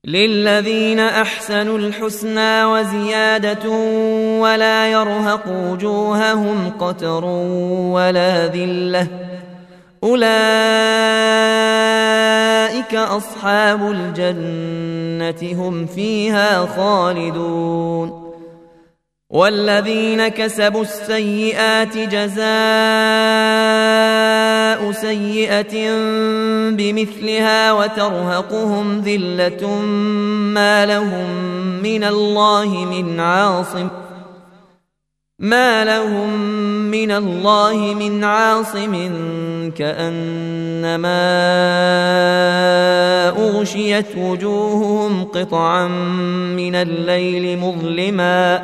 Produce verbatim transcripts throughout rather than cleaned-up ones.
للذين أحسنوا الحسنى وزيادة ولا يرهق وجوههم قتر ولا ذلة أولئك أصحاب الجنة هم فيها خالدون والذين كسبوا السيئات جزاء سيئة بمثلها وترهقهم ذلة ما لهم من الله من عاصم ما لهم من الله من عاصم كأنما أغشيت وجوههم قطعا من الليل مظلما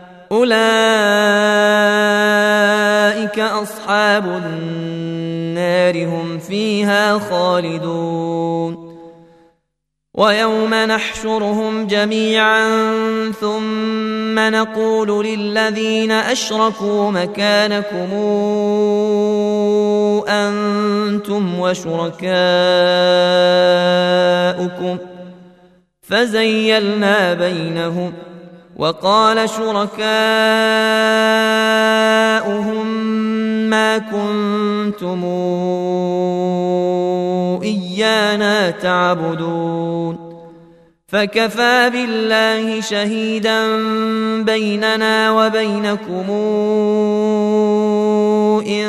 أولئك أصحاب النار هم فيها خالدون ويوم نحشرهم جميعا ثم نقول للذين أشركوا مكانكم أنتم وشركاؤكم فزيلنا بينهم وقال شركاؤهم ما كنتم إيانا تعبدون فكفى بالله شهيدا بيننا وبينكم إن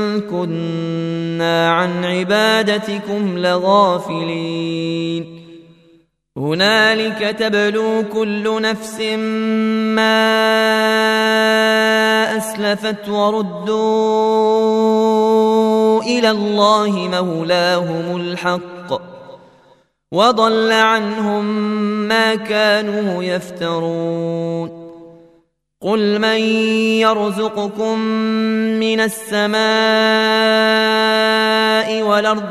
كنا عن عبادتكم لغافلين هنالك تبلو كل نفس ما أسلفت وردوا إلى الله مولاهم الحق وضل عنهم ما كانوا يفترون قل من يرزقكم من السماء والأرض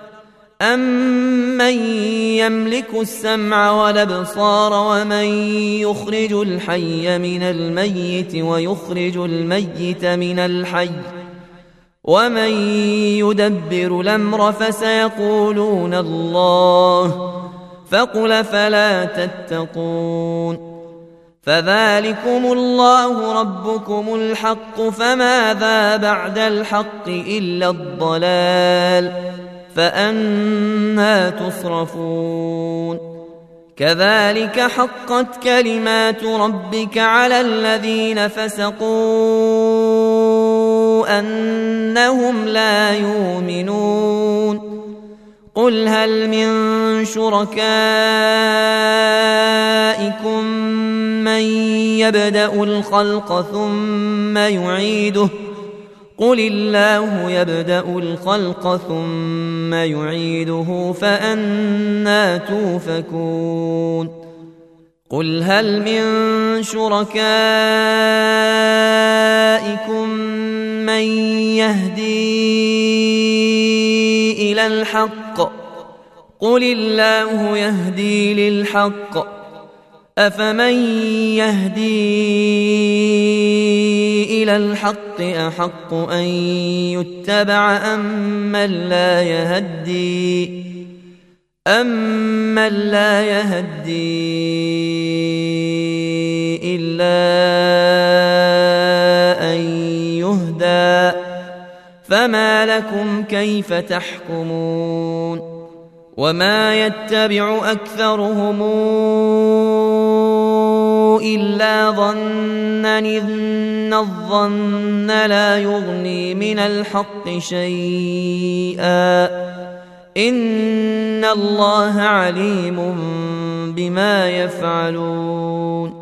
أمن يملك السمع والأبصار ومن يخرج الحي من الميت ويخرج الميت من الحي ومن يدبر الأمر فسيقولون الله فقل فلا تتقون فذلكم الله ربكم الحق فماذا بعد الحق إلا الضلال فأنى تصرفون كذلك حقت كلمات ربك على الذين فسقوا أنهم لا يؤمنون قل هل من شركائكم من يبدأ الخلق ثم يعيده قل الله يبدأ الخلق ثم يعيده فأنى توفكون قل هل من شركائكم من يهدي إلى الحق قل الله يهدي للحق أفمن يهدي إلى الحق أحق أن يتبع أمن لا يهدي أمن لا يهدي إلا أن يهدى فما لكم كيف تحكمون وما يتبع أكثرهم إلا ظنا إن الظن لا يغني من الحق شيئا إن الله عليم بما يفعلون